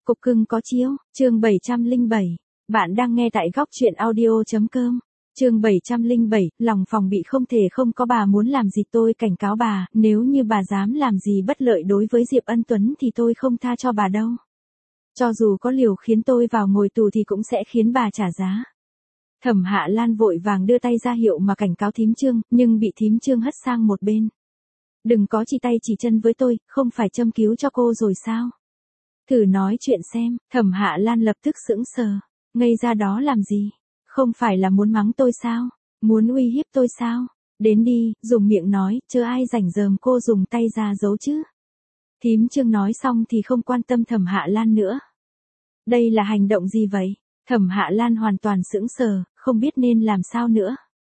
Cục cưng có chiếu, chương 707. Bạn đang nghe tại góc truyện audio.com. Chương 707, lòng phòng bị không thể không có bà muốn làm gì tôi cảnh cáo bà, nếu như bà dám làm gì bất lợi đối với Diệp Ân Tuấn thì tôi không tha cho bà đâu. Cho dù có liều khiến tôi vào ngồi tù thì cũng sẽ khiến bà trả giá. Thẩm Hạ Lan vội vàng đưa tay ra hiệu mà cảnh cáo thím Trương, nhưng bị thím Trương hất sang một bên. Đừng có chỉ tay chỉ chân với tôi, không phải châm cứu cho cô rồi sao? Thử nói chuyện xem, Thẩm Hạ Lan lập tức sững sờ, ngây ra đó làm gì? Không phải là muốn mắng tôi sao? Muốn uy hiếp tôi sao? Đến đi, dùng miệng nói, chớ ai rảnh rờm cô dùng tay ra giấu chứ. Thím Trương nói xong thì không quan tâm Thẩm Hạ Lan nữa. Đây là hành động gì vậy? Thẩm Hạ Lan hoàn toàn sững sờ, không biết nên làm sao nữa.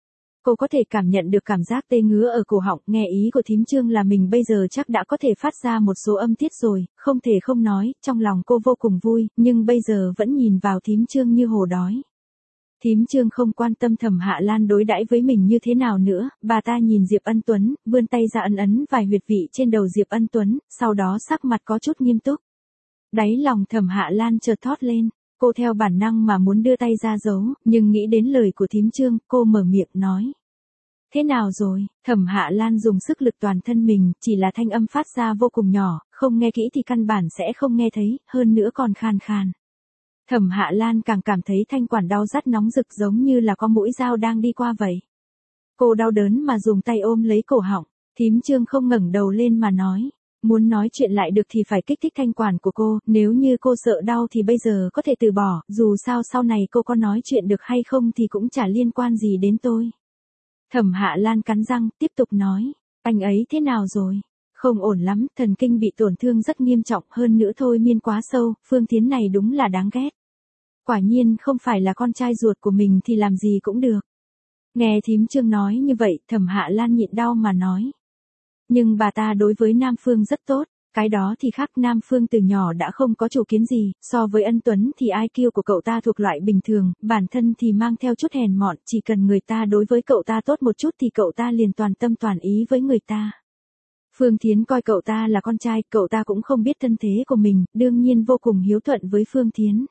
Cô có thể cảm nhận được cảm giác tê ngứa ở cổ họng, nghe ý của thím Trương là mình bây giờ chắc đã có thể phát ra một số âm tiết rồi, không thể không nói, trong lòng cô vô cùng vui, nhưng bây giờ vẫn nhìn vào thím Trương như hổ đói. Thím Trương không quan tâm Thẩm Hạ Lan đối đãi với mình như thế nào nữa, bà ta nhìn Diệp Ân Tuấn, vươn tay ra ấn ấn vài huyệt vị trên đầu Diệp Ân Tuấn, sau đó sắc mặt có chút nghiêm túc. Đáy lòng Thẩm Hạ Lan chợt thót lên. Cô theo bản năng mà muốn đưa tay ra giấu, nhưng nghĩ đến lời của thím Trương, cô mở miệng nói. Thế nào rồi? Thẩm Hạ Lan dùng sức lực toàn thân mình, chỉ là thanh âm phát ra vô cùng nhỏ, không nghe kỹ thì căn bản sẽ không nghe thấy, hơn nữa còn khàn khàn. Thẩm Hạ Lan càng cảm thấy thanh quản đau rát nóng rực giống như là có mũi dao đang đi qua vậy. Cô đau đớn mà dùng tay ôm lấy cổ họng, thím Trương không ngẩng đầu lên mà nói. Muốn nói chuyện lại được thì phải kích thích thanh quản của cô, nếu như cô sợ đau thì bây giờ có thể từ bỏ, dù sao sau này cô có nói chuyện được hay không thì cũng chả liên quan gì đến tôi. Thẩm Hạ Lan cắn răng, tiếp tục nói, anh ấy thế nào rồi? Không ổn lắm, thần kinh bị tổn thương rất nghiêm trọng, hơn nữa thôi miên quá sâu, Phương Thiến này đúng là đáng ghét. Quả nhiên không phải là con trai ruột của mình thì làm gì cũng được. Nghe thím Trương nói như vậy, Thẩm Hạ Lan nhịn đau mà nói. Nhưng bà ta đối với Nam Phương rất tốt, cái đó thì khác, Nam Phương từ nhỏ đã không có chủ kiến gì, so với Ân Tuấn thì IQ của cậu ta thuộc loại bình thường, bản thân thì mang theo chút hèn mọn, chỉ cần người ta đối với cậu ta tốt một chút thì cậu ta liền toàn tâm toàn ý với người ta. Phương Thiến coi cậu ta là con trai, cậu ta cũng không biết thân thế của mình, đương nhiên vô cùng hiếu thuận với Phương Thiến.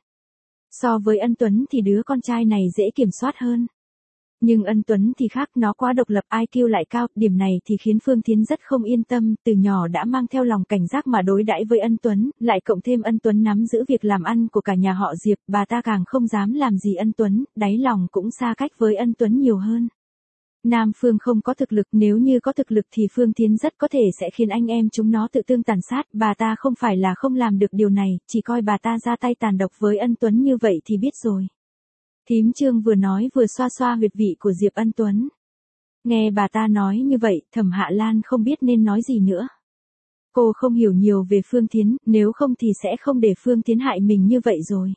So với Ân Tuấn thì đứa con trai này dễ kiểm soát hơn. Nhưng Ân Tuấn thì khác, nó quá độc lập, IQ lại cao, điểm này thì khiến Phương Thiến rất không yên tâm, từ nhỏ đã mang theo lòng cảnh giác mà đối đãi với Ân Tuấn, lại cộng thêm Ân Tuấn nắm giữ việc làm ăn của cả nhà họ Diệp, bà ta càng không dám làm gì Ân Tuấn, đáy lòng cũng xa cách với Ân Tuấn nhiều hơn. Nam Phương không có thực lực, nếu như có thực lực thì Phương Thiến rất có thể sẽ khiến anh em chúng nó tự tương tàn sát, bà ta không phải là không làm được điều này, chỉ coi bà ta ra tay tàn độc với Ân Tuấn như vậy thì biết rồi. Thím Trương vừa nói vừa xoa xoa huyệt vị của Diệp Ân Tuấn. Nghe bà ta nói như vậy, Thẩm Hạ Lan không biết nên nói gì nữa. Cô không hiểu nhiều về Phương Thiến, nếu không thì sẽ không để Phương Thiến hại mình như vậy rồi.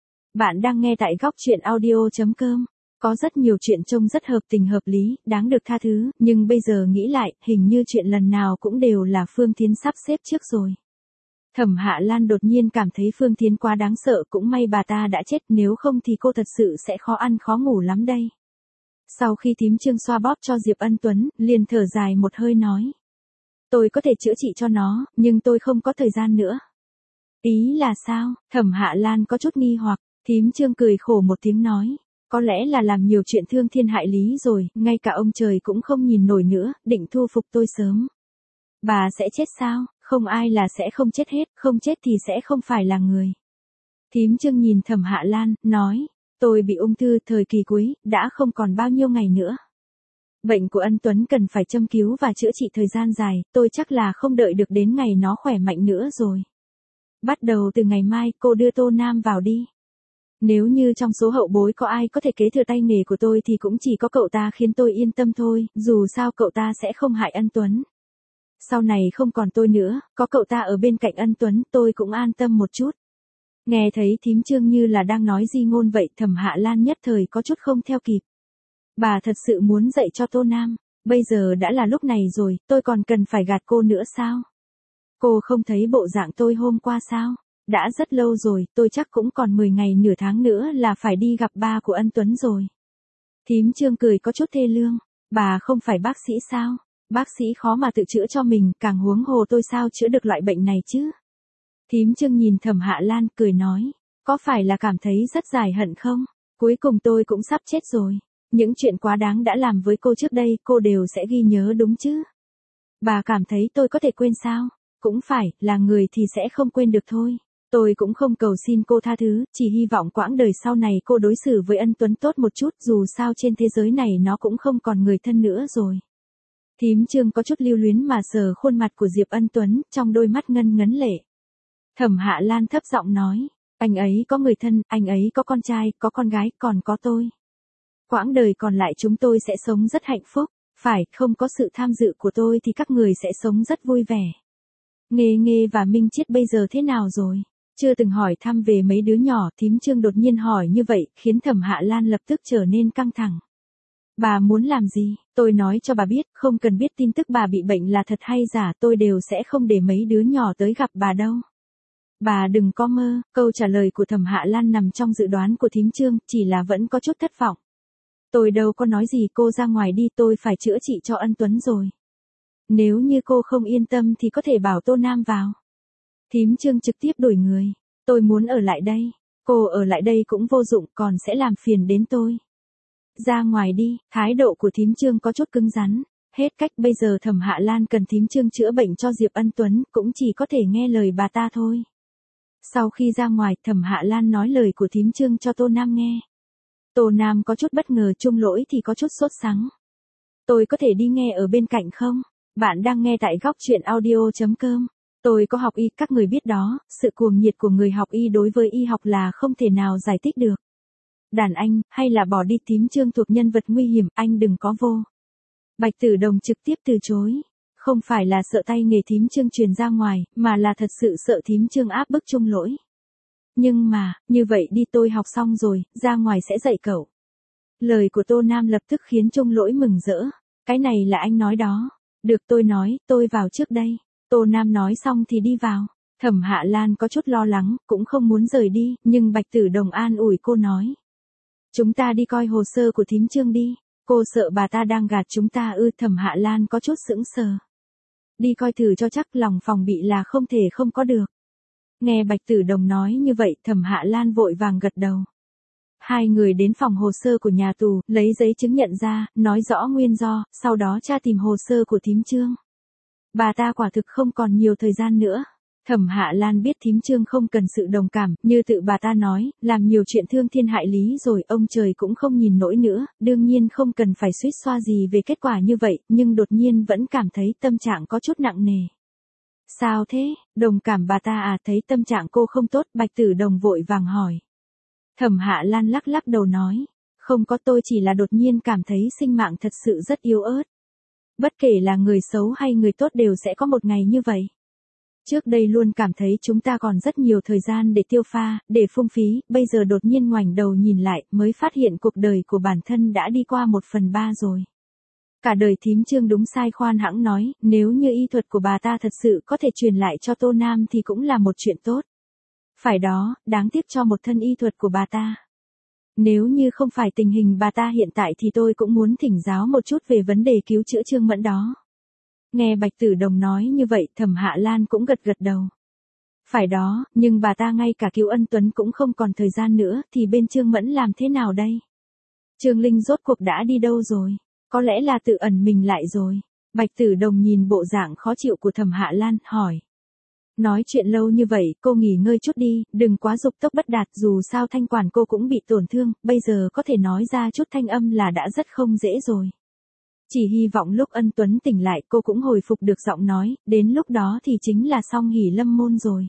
Bạn đang nghe tại góc truyện audio.com. Có rất nhiều chuyện trông rất hợp tình hợp lý, đáng được tha thứ, nhưng bây giờ nghĩ lại, hình như chuyện lần nào cũng đều là Phương Thiến sắp xếp trước rồi. Thẩm Hạ Lan đột nhiên cảm thấy Phương Thiến quá đáng sợ, cũng may bà ta đã chết, nếu không thì cô thật sự sẽ khó ăn khó ngủ lắm đây. Sau khi thím Trương xoa bóp cho Diệp Ân Tuấn, liền thở dài một hơi nói. Tôi có thể chữa trị cho nó, nhưng tôi không có thời gian nữa. Ý là sao? Thẩm Hạ Lan có chút nghi hoặc, thím Trương cười khổ một tiếng nói. Có lẽ là làm nhiều chuyện thương thiên hại lý rồi, ngay cả ông trời cũng không nhìn nổi nữa, định thu phục tôi sớm. Bà sẽ chết sao? Không ai là sẽ không chết hết, không chết thì sẽ không phải là người. Thím Trương nhìn Thẩm Hạ Lan, nói, tôi bị ung thư thời kỳ cuối, đã không còn bao nhiêu ngày nữa. Bệnh của Ân Tuấn cần phải châm cứu và chữa trị thời gian dài, tôi chắc là không đợi được đến ngày nó khỏe mạnh nữa rồi. Bắt đầu từ ngày mai, cô đưa Tô Nam vào đi. Nếu như trong số hậu bối có ai có thể kế thừa tay nghề của tôi thì cũng chỉ có cậu ta khiến tôi yên tâm thôi, dù sao cậu ta sẽ không hại Ân Tuấn. Sau này không còn tôi nữa, có cậu ta ở bên cạnh Ân Tuấn, tôi cũng an tâm một chút. Nghe thấy thím Trương như là đang nói di ngôn vậy, Thẩm Hạ Lan nhất thời có chút không theo kịp. Bà thật sự muốn dạy cho Tô Nam, bây giờ đã là lúc này rồi, tôi còn cần phải gạt cô nữa sao? Cô không thấy bộ dạng tôi hôm qua sao? Đã rất lâu rồi, tôi chắc cũng còn 10 ngày nửa tháng nữa là phải đi gặp ba của Ân Tuấn rồi. Thím Trương cười có chút thê lương, bà không phải bác sĩ sao? Bác sĩ khó mà tự chữa cho mình, càng huống hồ tôi sao chữa được loại bệnh này chứ? Thím Trương nhìn Thẩm Hạ Lan cười nói, có phải là cảm thấy rất giải hận không? Cuối cùng tôi cũng sắp chết rồi. Những chuyện quá đáng đã làm với cô trước đây cô đều sẽ ghi nhớ đúng chứ? Bà cảm thấy tôi có thể quên sao? Cũng phải, là người thì sẽ không quên được thôi. Tôi cũng không cầu xin cô tha thứ, chỉ hy vọng quãng đời sau này cô đối xử với Ân Tuấn tốt một chút, dù sao trên thế giới này nó cũng không còn người thân nữa rồi. Thím Trương có chút lưu luyến mà sờ khuôn mặt của Diệp Ân Tuấn, trong đôi mắt ngân ngấn lệ. Thẩm Hạ Lan thấp giọng nói, anh ấy có người thân, anh ấy có con trai, có con gái, còn có tôi. Quãng đời còn lại chúng tôi sẽ sống rất hạnh phúc, phải, không có sự tham dự của tôi thì các người sẽ sống rất vui vẻ. Nghê Nghê và Minh Chiết bây giờ thế nào rồi? Chưa từng hỏi thăm về mấy đứa nhỏ, thím Trương đột nhiên hỏi như vậy, khiến Thẩm Hạ Lan lập tức trở nên căng thẳng. Bà muốn làm gì? Tôi nói cho bà biết, không cần biết tin tức bà bị bệnh là thật hay giả, tôi đều sẽ không để mấy đứa nhỏ tới gặp bà đâu. Bà đừng có mơ, câu trả lời của Thẩm Hạ Lan nằm trong dự đoán của thím Trương, chỉ là vẫn có chút thất vọng. Tôi đâu có nói gì, cô ra ngoài đi, tôi phải chữa trị cho Ân Tuấn rồi. Nếu như cô không yên tâm thì có thể bảo Tô Nam vào. Thím Trương trực tiếp đuổi người. Tôi muốn ở lại đây. Cô ở lại đây cũng vô dụng, còn sẽ làm phiền đến tôi. Ra ngoài đi, thái độ của thím Trương có chút cứng rắn. Hết cách, bây giờ Thẩm Hạ Lan cần thím Trương chữa bệnh cho Diệp Ân Tuấn, cũng chỉ có thể nghe lời bà ta thôi. Sau khi ra ngoài, Thẩm Hạ Lan nói lời của thím Trương cho Tô Nam nghe. Tô Nam có chút bất ngờ, Trung Lỗi thì có chút sốt sắng. Tôi có thể đi nghe ở bên cạnh không? Bạn đang nghe tại góc truyện audio.com. Tôi có học y, các người biết đó, sự cuồng nhiệt của người học y đối với y học là không thể nào giải thích được. Đàn anh, hay là bỏ đi, thím Trương thuộc nhân vật nguy hiểm, anh đừng có vô. Bạch Tử Đồng trực tiếp từ chối. Không phải là sợ tay nghề thím Trương truyền ra ngoài, mà là thật sự sợ thím Trương áp bức Trung Lỗi. Nhưng mà, như vậy đi, tôi học xong rồi, ra ngoài sẽ dạy cậu. Lời của Tô Nam lập tức khiến Trung Lỗi mừng rỡ. Cái này là anh nói đó. Được, tôi nói, tôi vào trước đây. Tô Nam nói xong thì đi vào. Thẩm Hạ Lan có chút lo lắng, cũng không muốn rời đi, nhưng Bạch Tử Đồng an ủi cô nói. Chúng ta đi coi hồ sơ của thím Trương đi. Cô sợ bà ta đang gạt chúng ta ư? Thẩm Hạ Lan có chút sững sờ. Đi coi thử cho chắc, lòng phòng bị là không thể không có được. Nghe Bạch Tử Đồng nói như vậy, Thẩm Hạ Lan vội vàng gật đầu. Hai người đến phòng hồ sơ của nhà tù, lấy giấy chứng nhận ra, nói rõ nguyên do, sau đó tra tìm hồ sơ của thím Trương. Bà ta quả thực không còn nhiều thời gian nữa. Thẩm Hạ Lan biết thím Trương không cần sự đồng cảm, như tự bà ta nói, làm nhiều chuyện thương thiên hại lý rồi, ông trời cũng không nhìn nổi nữa, đương nhiên không cần phải suýt xoa gì về kết quả như vậy, nhưng đột nhiên vẫn cảm thấy tâm trạng có chút nặng nề. Sao thế? Đồng cảm bà ta à? Thấy tâm trạng cô không tốt, Bạch Tử Đồng vội vàng hỏi. Thẩm Hạ Lan lắc lắc đầu nói, không có, tôi chỉ là đột nhiên cảm thấy sinh mạng thật sự rất yếu ớt. Bất kể là người xấu hay người tốt đều sẽ có một ngày như vậy. Trước đây luôn cảm thấy chúng ta còn rất nhiều thời gian để tiêu pha, để phung phí, bây giờ đột nhiên ngoảnh đầu nhìn lại, mới phát hiện cuộc đời của bản thân đã đi qua 1/3 rồi. Cả đời thím Trương đúng sai khoan hãng nói, nếu như y thuật của bà ta thật sự có thể truyền lại cho Tô Nam thì cũng là một chuyện tốt. Phải đó, đáng tiếc cho một thân y thuật của bà ta. Nếu như không phải tình hình bà ta hiện tại thì tôi cũng muốn thỉnh giáo một chút về vấn đề cứu chữa Trương Mẫn đó. Nghe Bạch Tử Đồng nói như vậy, Thẩm Hạ Lan cũng gật gật đầu. Phải đó, nhưng bà ta ngay cả cứu Ân Tuấn cũng không còn thời gian nữa, thì bên Trương Mẫn làm thế nào đây? Trương Linh rốt cuộc đã đi đâu rồi? Có lẽ là tự ẩn mình lại rồi. Bạch Tử Đồng nhìn bộ dạng khó chịu của Thẩm Hạ Lan, hỏi. Nói chuyện lâu như vậy, cô nghỉ ngơi chút đi, đừng quá dục tốc bất đạt, dù sao thanh quản cô cũng bị tổn thương, bây giờ có thể nói ra chút thanh âm là đã rất không dễ rồi. Chỉ hy vọng lúc Ân Tuấn tỉnh lại cô cũng hồi phục được giọng nói, đến lúc đó thì chính là xong hỉ lâm môn rồi.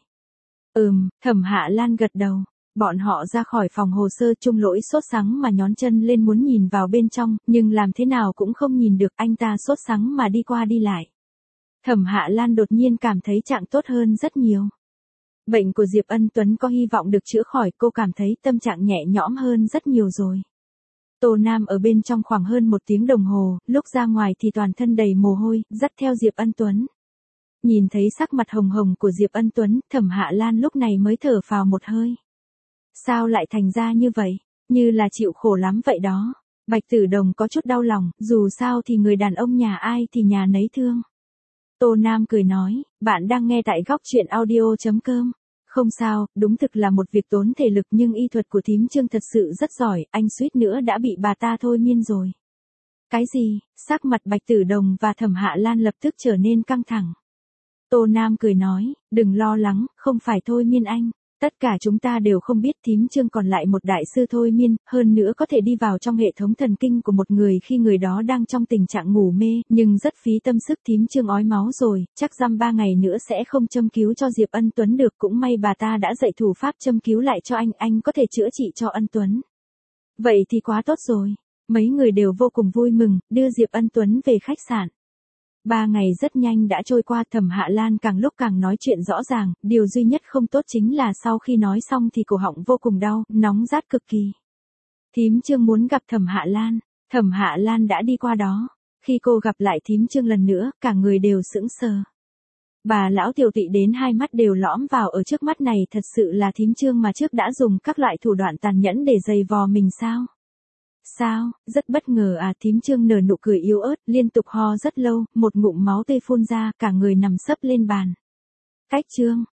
Thẩm Hạ Lan gật đầu. Bọn họ ra khỏi phòng hồ sơ, Trung Lỗi sốt sắng mà nhón chân lên muốn nhìn vào bên trong, nhưng làm thế nào cũng không nhìn được, anh ta sốt sắng mà đi qua đi lại. Thẩm Hạ Lan đột nhiên cảm thấy trạng tốt hơn rất nhiều. Bệnh của Diệp Ân Tuấn có hy vọng được chữa khỏi, cô cảm thấy tâm trạng nhẹ nhõm hơn rất nhiều rồi. Tô Nam ở bên trong khoảng hơn 1 tiếng đồng hồ, lúc ra ngoài thì toàn thân đầy mồ hôi, dắt theo Diệp Ân Tuấn. Nhìn thấy sắc mặt hồng hồng của Diệp Ân Tuấn, Thẩm Hạ Lan lúc này mới thở phào một hơi. Sao lại thành ra như vậy? Như là chịu khổ lắm vậy đó. Bạch Tử Đồng có chút đau lòng, dù sao thì người đàn ông nhà ai thì nhà nấy thương. Tô Nam cười nói, bạn đang nghe tại góc truyện audio.com. Không sao, đúng thực là một việc tốn thể lực nhưng y thuật của thím Trương thật sự rất giỏi, anh suýt nữa đã bị bà ta thôi miên rồi. Cái gì? Sắc mặt Bạch Tử Đồng và Thẩm Hạ Lan lập tức trở nên căng thẳng. Tô Nam cười nói, đừng lo lắng, không phải thôi miên anh. Tất cả chúng ta đều không biết thím Trương còn lại một đại sư thôi miên, hơn nữa có thể đi vào trong hệ thống thần kinh của một người khi người đó đang trong tình trạng ngủ mê, nhưng rất phí tâm sức thím Trương ói máu rồi, chắc dăm 3 ngày nữa sẽ không châm cứu cho Diệp Ân Tuấn được, cũng may bà ta đã dạy thủ pháp châm cứu lại cho anh có thể chữa trị cho Ân Tuấn. Vậy thì quá tốt rồi. Mấy người đều vô cùng vui mừng, đưa Diệp Ân Tuấn về khách sạn. 3 ngày rất nhanh đã trôi qua, Thẩm Hạ Lan càng lúc càng nói chuyện rõ ràng, điều duy nhất không tốt chính là sau khi nói xong thì cổ họng vô cùng đau, nóng rát cực kỳ. Thím Trương muốn gặp Thẩm Hạ Lan đã đi qua đó. Khi cô gặp lại thím Trương lần nữa, cả người đều sững sờ. Bà lão tiểu tụy đến hai mắt đều lõm vào ở trước mắt này, thật sự là thím Trương mà trước đã dùng các loại thủ đoạn tàn nhẫn để giày vò mình sao? Sao, rất bất ngờ à, thím Trương nở nụ cười yếu ớt, liên tục ho rất lâu, một ngụm máu tươi phun ra, cả người nằm sấp lên bàn. Cách Trương,